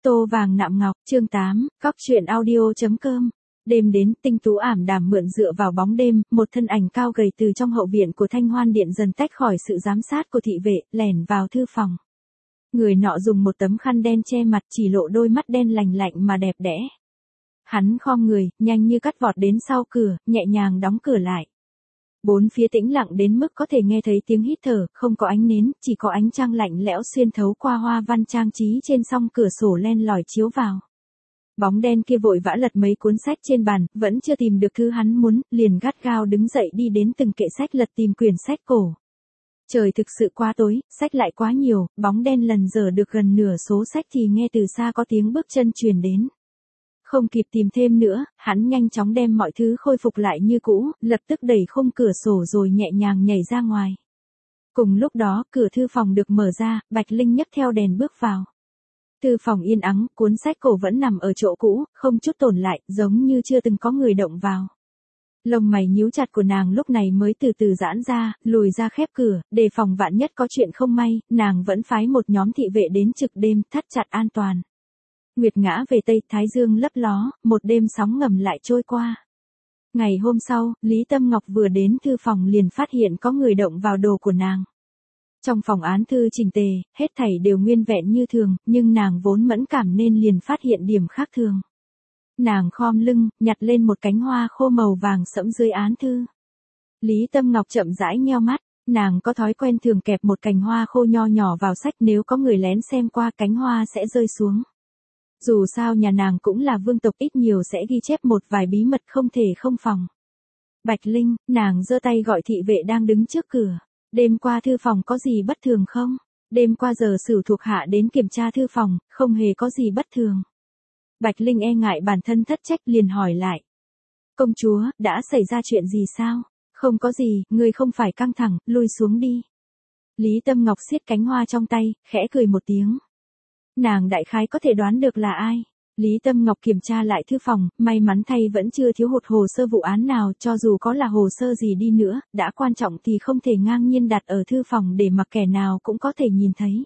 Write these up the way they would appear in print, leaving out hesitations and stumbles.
Tô vàng nạm ngọc, chương 8, cóc truyện audio.com. Đêm đến, tinh tú ảm đạm mượn dựa vào bóng đêm, một thân ảnh cao gầy từ trong hậu viện của Thanh Hoan Điện dần tách khỏi sự giám sát của thị vệ, lẻn vào thư phòng. Người nọ dùng một tấm khăn đen che mặt, chỉ lộ đôi mắt đen lành lạnh mà đẹp đẽ. Hắn khom người, nhanh như cắt vọt đến sau cửa, nhẹ nhàng đóng cửa lại. Bốn phía tĩnh lặng đến mức có thể nghe thấy tiếng hít thở, không có ánh nến, chỉ có ánh trăng lạnh lẽo xuyên thấu qua hoa văn trang trí trên song cửa sổ len lỏi chiếu vào. Bóng đen kia vội vã lật mấy cuốn sách trên bàn, vẫn chưa tìm được thứ hắn muốn, liền gắt gao đứng dậy đi đến từng kệ sách lật tìm quyển sách cổ. Trời thực sự quá tối, sách lại quá nhiều, bóng đen lần dở được gần nửa số sách thì nghe từ xa có tiếng bước chân truyền đến. Không kịp tìm thêm nữa, hắn nhanh chóng đem mọi thứ khôi phục lại như cũ, lập tức đẩy khung cửa sổ rồi nhẹ nhàng nhảy ra ngoài. Cùng lúc đó, cửa thư phòng được mở ra, Bạch Linh nhấc theo đèn bước vào. Thư phòng yên ắng, cuốn sách cổ vẫn nằm ở chỗ cũ, không chút tổn lại, giống như chưa từng có người động vào. Lông mày nhíu chặt của nàng lúc này mới từ từ giãn ra, lùi ra khép cửa, đề phòng vạn nhất có chuyện không may, nàng vẫn phái một nhóm thị vệ đến trực đêm, thắt chặt an toàn. Nguyệt ngã về tây, thái dương lấp ló, một đêm sóng ngầm lại trôi qua. Ngày hôm sau, Lý Tâm Ngọc vừa đến thư phòng liền phát hiện có người động vào đồ của nàng. Trong phòng án thư chỉnh tề, hết thảy đều nguyên vẹn như thường, nhưng nàng vốn mẫn cảm nên liền phát hiện điểm khác thường. Nàng khom lưng, nhặt lên một cánh hoa khô màu vàng sẫm dưới án thư. Lý Tâm Ngọc chậm rãi nheo mắt, nàng có thói quen thường kẹp một cành hoa khô nho nhỏ vào sách, nếu có người lén xem qua cánh hoa sẽ rơi xuống. Dù sao nhà nàng cũng là vương tộc, ít nhiều sẽ ghi chép một vài bí mật không thể không phòng. Bạch Linh, nàng giơ tay gọi thị vệ đang đứng trước cửa. Đêm qua thư phòng có gì bất thường không? Đêm qua giờ Sửu thuộc hạ đến kiểm tra thư phòng, không hề có gì bất thường. Bạch Linh e ngại bản thân thất trách liền hỏi lại. Công chúa, đã xảy ra chuyện gì sao? Không có gì, ngươi không phải căng thẳng, lui xuống đi. Lý Tâm Ngọc siết cánh hoa trong tay, khẽ cười một tiếng. Nàng đại khái có thể đoán được là ai. Lý Tâm Ngọc kiểm tra lại thư phòng, may mắn thay vẫn chưa thiếu hụt hồ sơ vụ án nào, cho dù có là hồ sơ gì đi nữa, đã quan trọng thì không thể ngang nhiên đặt ở thư phòng để mặc kẻ nào cũng có thể nhìn thấy.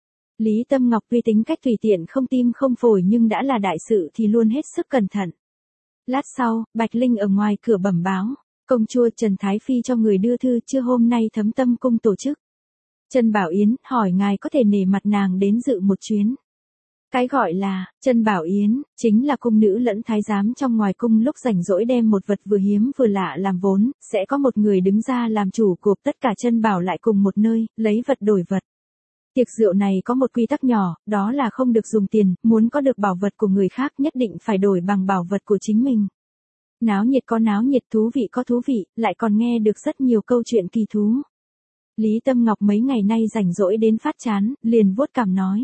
Lý Tâm Ngọc tuy tính cách tùy tiện không tim không phổi nhưng đã là đại sự thì luôn hết sức cẩn thận. Lát sau, Bạch Linh ở ngoài cửa bẩm báo, công chúa Trần Thái Phi cho người đưa thư, trưa hôm nay Thấm Tâm cung tổ chức. Trần Bảo Yến hỏi ngài có thể nể mặt nàng đến dự một chuyến. Cái gọi là Trần Bảo Yến chính là cung nữ lẫn thái giám trong ngoài cung, lúc rảnh rỗi đem một vật vừa hiếm vừa lạ làm vốn, sẽ có một người đứng ra làm chủ cuộc tất cả chân bảo lại cùng một nơi, lấy vật đổi vật. Tiệc rượu này có một quy tắc nhỏ, đó là không được dùng tiền, muốn có được bảo vật của người khác nhất định phải đổi bằng bảo vật của chính mình. Náo nhiệt có náo nhiệt, thú vị có thú vị, lại còn nghe được rất nhiều câu chuyện kỳ thú. Lý Tâm Ngọc mấy ngày nay rảnh rỗi đến phát chán, liền vuốt cằm nói.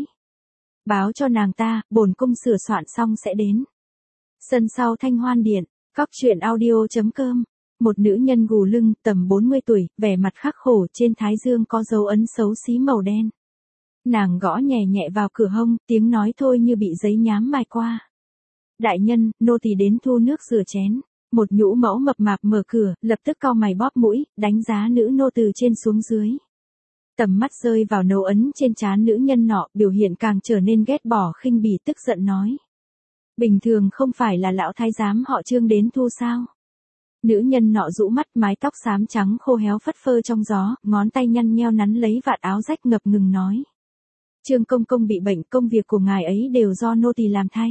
Báo cho nàng ta, bổn cung sửa soạn xong sẽ đến. Sân sau Thanh Hoan Điện, cóc truyện audio.com. Một nữ nhân gù lưng, tầm 40 tuổi, vẻ mặt khắc khổ, trên thái dương có dấu ấn xấu xí màu đen. Nàng gõ nhẹ nhẹ vào cửa hông, tiếng nói thôi như bị giấy nhám mài qua. Đại nhân, nô tỳ đến thu nước rửa chén. Một nhũ mẫu mập mạp mở cửa, lập tức cau mày bóp mũi, đánh giá nữ nô từ trên xuống dưới. Tầm mắt rơi vào dấu ấn trên trán nữ nhân nọ, biểu hiện càng trở nên ghét bỏ khinh bỉ, tức giận nói. Bình thường không phải là lão thái giám họ Trương đến thu sao? Nữ nhân nọ rũ mắt, mái tóc xám trắng khô héo phất phơ trong gió, ngón tay nhăn nheo nắn lấy vạt áo rách, ngập ngừng nói. Trương công công bị bệnh, công việc của ngài ấy đều do nô tỳ làm thay.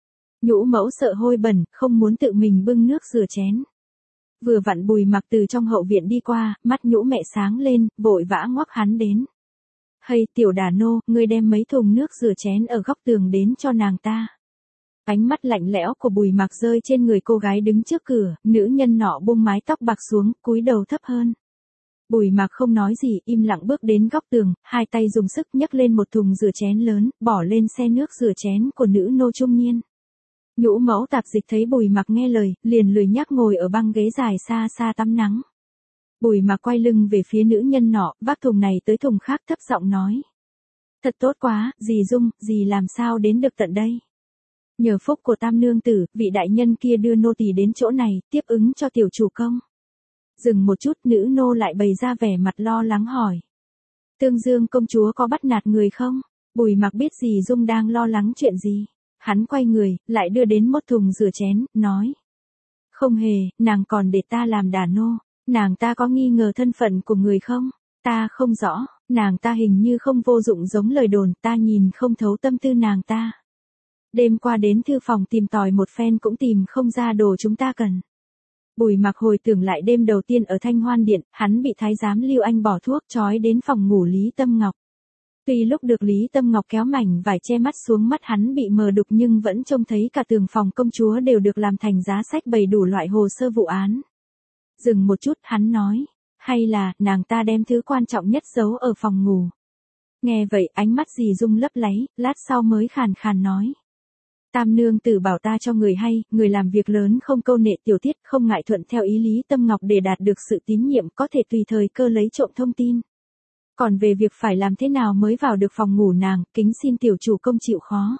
Nhũ mẫu sợ hôi bẩn, không muốn tự mình bưng nước rửa chén. Vừa vặn Bùi Mặc từ trong hậu viện đi qua, mắt nhũ mẹ sáng lên, vội vã ngoắc hắn đến. Hay tiểu đà nô, ngươi đem mấy thùng nước rửa chén ở góc tường đến cho nàng ta. Ánh mắt lạnh lẽo của Bùi Mặc rơi trên người cô gái đứng trước cửa, nữ nhân nọ buông mái tóc bạc xuống, cúi đầu thấp hơn. Bùi Mặc không nói gì, im lặng bước đến góc tường, hai tay dùng sức nhấc lên một thùng rửa chén lớn, bỏ lên xe nước rửa chén của nữ nô trung niên. Nhũ mẫu tạp dịch thấy Bùi Mặc nghe lời, liền lười nhác ngồi ở băng ghế dài xa xa tắm nắng. Bùi Mặc quay lưng về phía nữ nhân nọ, vác thùng này tới thùng khác, thấp giọng nói. Thật tốt quá, dì Dung, dì làm sao đến được tận đây? Nhờ phúc của Tam nương tử, vị đại nhân kia đưa nô tỳ đến chỗ này, tiếp ứng cho tiểu chủ công. Dừng một chút, nữ nô lại bày ra vẻ mặt lo lắng hỏi. Tương Dương công chúa có bắt nạt người không? Bùi Mặc biết dì Dung đang lo lắng chuyện gì. Hắn quay người, lại đưa đến một thùng rửa chén, nói. Không hề, nàng còn để ta làm đả nô. Nàng ta có nghi ngờ thân phận của người không? Ta không rõ, nàng ta hình như không vô dụng giống lời đồn, ta nhìn không thấu tâm tư nàng ta. Đêm qua đến thư phòng tìm tòi một phen cũng tìm không ra đồ chúng ta cần. Bùi Mặc hồi tưởng lại đêm đầu tiên ở Thanh Hoan Điện, hắn bị thái giám Lưu Anh bỏ thuốc trói đến phòng ngủ Lý Tâm Ngọc. Tuy lúc được Lý Tâm Ngọc kéo mảnh vải che mắt xuống mắt hắn bị mờ đục nhưng vẫn trông thấy cả tường phòng công chúa đều được làm thành giá sách bày đủ loại hồ sơ vụ án. Dừng một chút hắn nói, hay là nàng ta đem thứ quan trọng nhất giấu ở phòng ngủ. Nghe vậy ánh mắt dì Dung lấp láy, lát sau mới khàn khàn nói. Tam nương tử bảo ta cho người hay, người làm việc lớn không câu nệ tiểu tiết, không ngại thuận theo ý Lý Tâm Ngọc để đạt được sự tín nhiệm, có thể tùy thời cơ lấy trộm thông tin. Còn về việc phải làm thế nào mới vào được phòng ngủ nàng, kính xin tiểu chủ công chịu khó.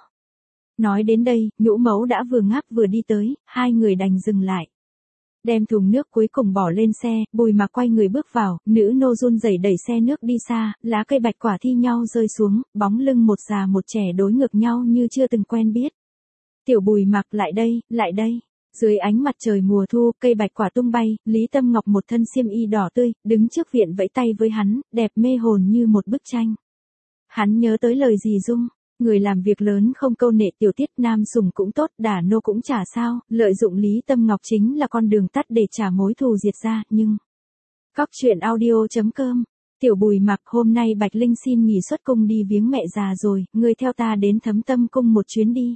Nói đến đây, Nhũ Mẫu đã vừa ngáp vừa đi tới, hai người đành dừng lại. Đem thùng nước cuối cùng bỏ lên xe, Bùi Mặc quay người bước vào, nữ nô run rẩy đẩy xe nước đi xa, lá cây bạch quả thi nhau rơi xuống, bóng lưng một già một trẻ đối ngược nhau như chưa từng quen biết. Tiểu Bùi Mặc lại đây, lại đây. Dưới ánh mặt trời mùa thu, cây bạch quả tung bay, Lý Tâm Ngọc một thân xiêm y đỏ tươi, đứng trước viện vẫy tay với hắn, đẹp mê hồn như một bức tranh. Hắn nhớ tới lời dì Dung, người làm việc lớn không câu nệ tiểu tiết, nam sủng cũng tốt, đả nô cũng chả sao, lợi dụng Lý Tâm Ngọc chính là con đường tắt để trả mối thù diệt ra, nhưng... Cóc truyện audio.com. Tiểu Bùi Mặc, hôm nay Bạch Linh xin nghỉ xuất cung đi viếng mẹ già rồi, ngươi theo ta đến Thấm Tâm cung một chuyến đi.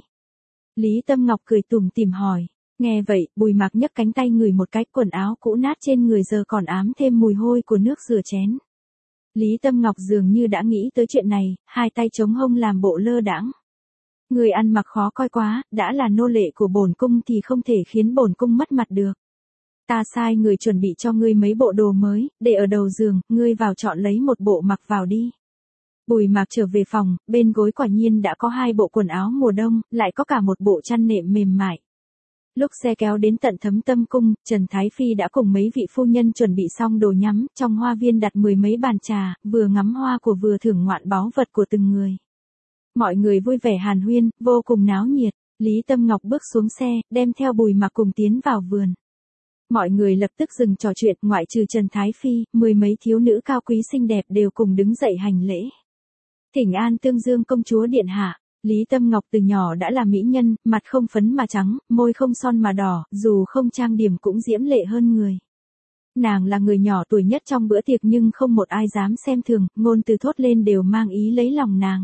Lý Tâm Ngọc cười tủm tỉm hỏi. Nghe vậy, Bùi Mặc nhấc cánh tay ngửi một cái, quần áo cũ nát trên người giờ còn ám thêm mùi hôi của nước rửa chén. Lý Tâm Ngọc dường như đã nghĩ tới chuyện này, hai tay chống hông làm bộ lơ đãng. Người ăn mặc khó coi quá, đã là nô lệ của bổn cung thì không thể khiến bổn cung mất mặt được. Ta sai người chuẩn bị cho ngươi mấy bộ đồ mới, để ở đầu giường, ngươi vào chọn lấy một bộ mặc vào đi. Bùi Mặc trở về phòng, bên gối quả nhiên đã có hai bộ quần áo mùa đông, lại có cả một bộ chăn nệm mềm mại. Lúc xe kéo đến tận Thấm Tâm cung, Trần Thái Phi đã cùng mấy vị phu nhân chuẩn bị xong đồ nhắm, trong hoa viên đặt mười mấy bàn trà, vừa ngắm hoa của vừa thưởng ngoạn báu vật của từng người. Mọi người vui vẻ hàn huyên, vô cùng náo nhiệt. Lý Tâm Ngọc bước xuống xe, đem theo Bùi Mặc cùng tiến vào vườn. Mọi người lập tức dừng trò chuyện, ngoại trừ Trần Thái Phi, mười mấy thiếu nữ cao quý xinh đẹp đều cùng đứng dậy hành lễ. Thỉnh an Tương Dương công chúa điện hạ. Lý Tâm Ngọc từ nhỏ đã là mỹ nhân, mặt không phấn mà trắng, môi không son mà đỏ, dù không trang điểm cũng diễm lệ hơn người. Nàng là người nhỏ tuổi nhất trong bữa tiệc nhưng không một ai dám xem thường, ngôn từ thốt lên đều mang ý lấy lòng nàng.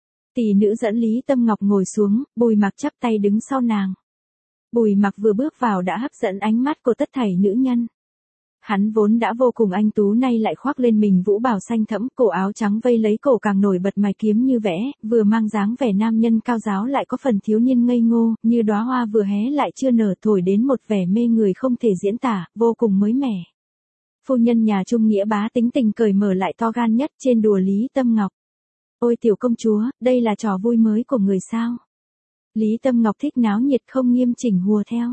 Tỷ nữ dẫn Lý Tâm Ngọc ngồi xuống, Bùi Mặc chắp tay đứng sau nàng. Bùi Mặc vừa bước vào đã hấp dẫn ánh mắt của tất thảy nữ nhân. Hắn vốn đã vô cùng anh tú nay lại khoác lên mình vũ bào xanh thẫm, cổ áo trắng vây lấy cổ càng nổi bật mài kiếm như vẽ, vừa mang dáng vẻ nam nhân cao giáo lại có phần thiếu niên ngây ngô, như đóa hoa vừa hé lại chưa nở, thổi đến một vẻ mê người không thể diễn tả, vô cùng mới mẻ. Phu nhân nhà Trung Nghĩa bá tính tình cởi mở lại to gan nhất, trên đùa Lý Tâm Ngọc. Ôi tiểu công chúa, đây là trò vui mới của người sao? Lý Tâm Ngọc thích náo nhiệt không nghiêm chỉnh hùa theo.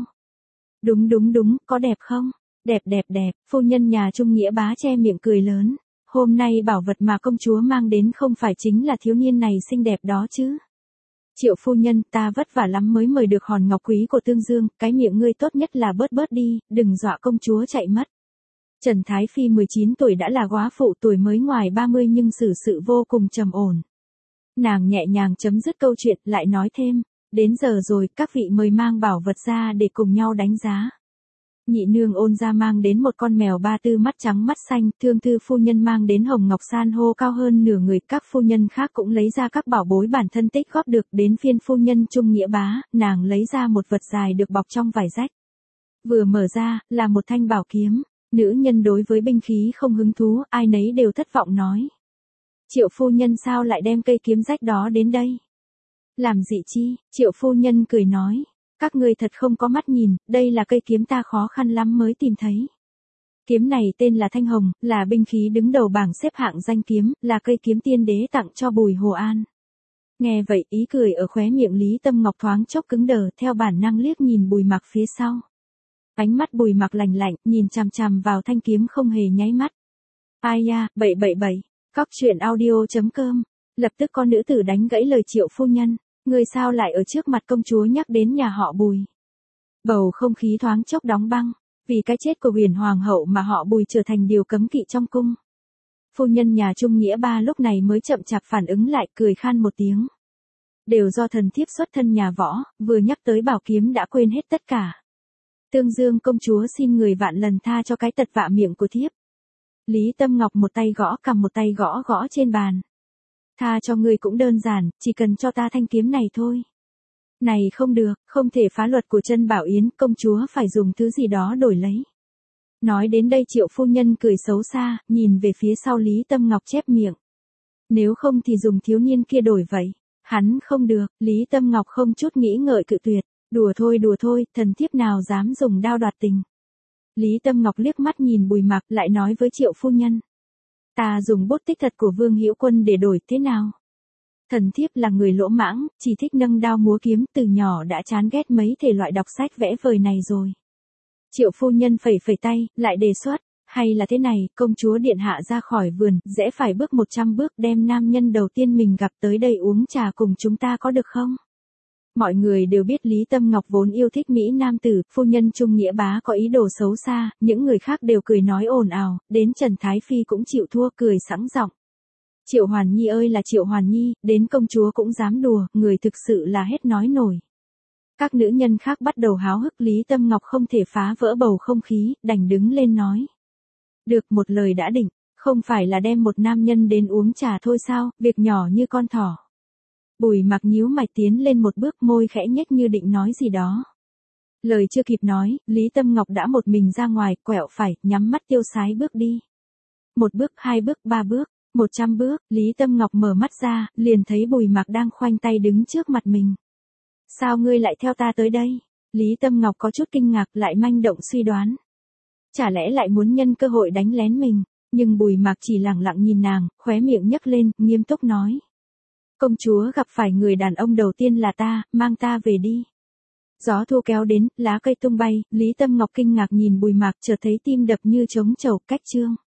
Đúng, có đẹp không? Đẹp, phu nhân nhà Trung Nghĩa bá che miệng cười lớn. Hôm nay bảo vật mà công chúa mang đến không phải chính là thiếu niên này xinh đẹp đó chứ. Triệu phu nhân, ta vất vả lắm mới mời được hòn ngọc quý của Tương Dương, cái miệng ngươi tốt nhất là bớt đi, đừng dọa công chúa chạy mất. Trần Thái Phi 19 tuổi đã là góa phụ, tuổi mới ngoài 30 nhưng xử sự vô cùng trầm ổn. Nàng nhẹ nhàng chấm dứt câu chuyện, lại nói thêm, đến giờ rồi, các vị mời mang bảo vật ra để cùng nhau đánh giá. Nhị nương Ôn gia mang đến một con mèo ba tư mắt trắng mắt xanh, Thương thư phu nhân mang đến hồng ngọc san hô cao hơn nửa người, các phu nhân khác cũng lấy ra các bảo bối bản thân tích góp được, đến phiên phu nhân Trung Nghĩa bá, nàng lấy ra một vật dài được bọc trong vải rách. Vừa mở ra, là một thanh bảo kiếm, nữ nhân đối với binh khí không hứng thú, ai nấy đều thất vọng nói. Triệu phu nhân sao lại đem cây kiếm rách đó đến đây? Làm gì chi? Triệu phu nhân cười nói. Các ngươi thật không có mắt nhìn, đây là cây kiếm ta khó khăn lắm mới tìm thấy. Kiếm này tên là Thanh Hồng, là binh khí đứng đầu bảng xếp hạng danh kiếm, là cây kiếm tiên đế tặng cho Bùi Hồ An. Nghe vậy, ý cười ở khóe miệng Lý Tâm Ngọc thoáng chốc cứng đờ, theo bản năng liếc nhìn Bùi Mặc phía sau. Ánh mắt Bùi Mặc lạnh lạnh, nhìn chằm chằm vào thanh kiếm không hề nháy mắt. Ai da, bậy. Cóc truyện audio.com Lập tức con nữ tử đánh gãy lời Triệu phu nhân, người sao lại ở trước mặt công chúa nhắc đến nhà họ Bùi. Bầu không khí thoáng chốc đóng băng, vì cái chết của Huyền hoàng hậu mà họ Bùi trở thành điều cấm kỵ trong cung. Phu nhân nhà Trung Nghĩa Ba lúc này mới chậm chạp phản ứng lại, cười khan một tiếng. Đều do thần thiếp xuất thân nhà võ, vừa nhắc tới bảo kiếm đã quên hết tất cả. Tương Dương công chúa xin người vạn lần tha cho cái tật vạ miệng của thiếp. Lý Tâm Ngọc một tay gõ cầm một tay gõ gõ trên bàn. Tha cho ngươi cũng đơn giản, chỉ cần cho ta thanh kiếm này thôi. Này không được, không thể phá luật của Trân Bảo Yến, công chúa phải dùng thứ gì đó đổi lấy. Nói đến đây Triệu phu nhân cười xấu xa, nhìn về phía sau Lý Tâm Ngọc chép miệng. Nếu không thì dùng thiếu niên kia đổi vậy. Hắn không được, Lý Tâm Ngọc không chút nghĩ ngợi cự tuyệt. Đùa thôi, thần thiếp nào dám dùng đao đoạt tình. Lý Tâm Ngọc liếc mắt nhìn Bùi Mạc lại nói với Triệu phu nhân. Ta dùng bút tích thật của Vương Hữu Quân để đổi thế nào? Thần thiếp là người lỗ mãng, chỉ thích nâng đao múa kiếm, từ nhỏ đã chán ghét mấy thể loại đọc sách vẽ vời này rồi. Triệu phu nhân phẩy phẩy tay, lại đề xuất, hay là thế này, công chúa điện hạ ra khỏi vườn, rẽ phải bước 100 bước đem nam nhân đầu tiên mình gặp tới đây uống trà cùng chúng ta có được không? Mọi người đều biết Lý Tâm Ngọc vốn yêu thích Mỹ nam tử, phu nhân Trung Nghĩa Bá có ý đồ xấu xa, những người khác đều cười nói ồn ào, đến Trần Thái Phi cũng chịu thua cười sẵn giọng. Triệu Hoàn Nhi ơi là Triệu Hoàn Nhi, đến công chúa cũng dám đùa, người thực sự là hết nói nổi. Các nữ nhân khác bắt đầu háo hức, Lý Tâm Ngọc không thể phá vỡ bầu không khí, đành đứng lên nói. Được, một lời đã định, không phải là đem một nam nhân đến uống trà thôi sao, việc nhỏ như con thỏ. Bùi Mặc nhíu mày tiến lên một bước, môi khẽ nhếch như định nói gì đó. Lời chưa kịp nói, Lý Tâm Ngọc đã một mình ra ngoài, quẹo phải, nhắm mắt tiêu sái bước đi. 1 bước, 2 bước, 3 bước, 100 bước, Lý Tâm Ngọc mở mắt ra, liền thấy Bùi Mặc đang khoanh tay đứng trước mặt mình. Sao ngươi lại theo ta tới đây? Lý Tâm Ngọc có chút kinh ngạc, lại manh động suy đoán. Chả lẽ lại muốn nhân cơ hội đánh lén mình, nhưng Bùi Mặc chỉ lẳng lặng nhìn nàng, khóe miệng nhấc lên, nghiêm túc nói. Công chúa gặp phải người đàn ông đầu tiên là ta, mang ta về đi. Gió thu kéo đến, lá cây tung bay, Lý Tâm Ngọc kinh ngạc nhìn Bùi Mặc, chợt thấy tim đập như trống trầu, cách chương.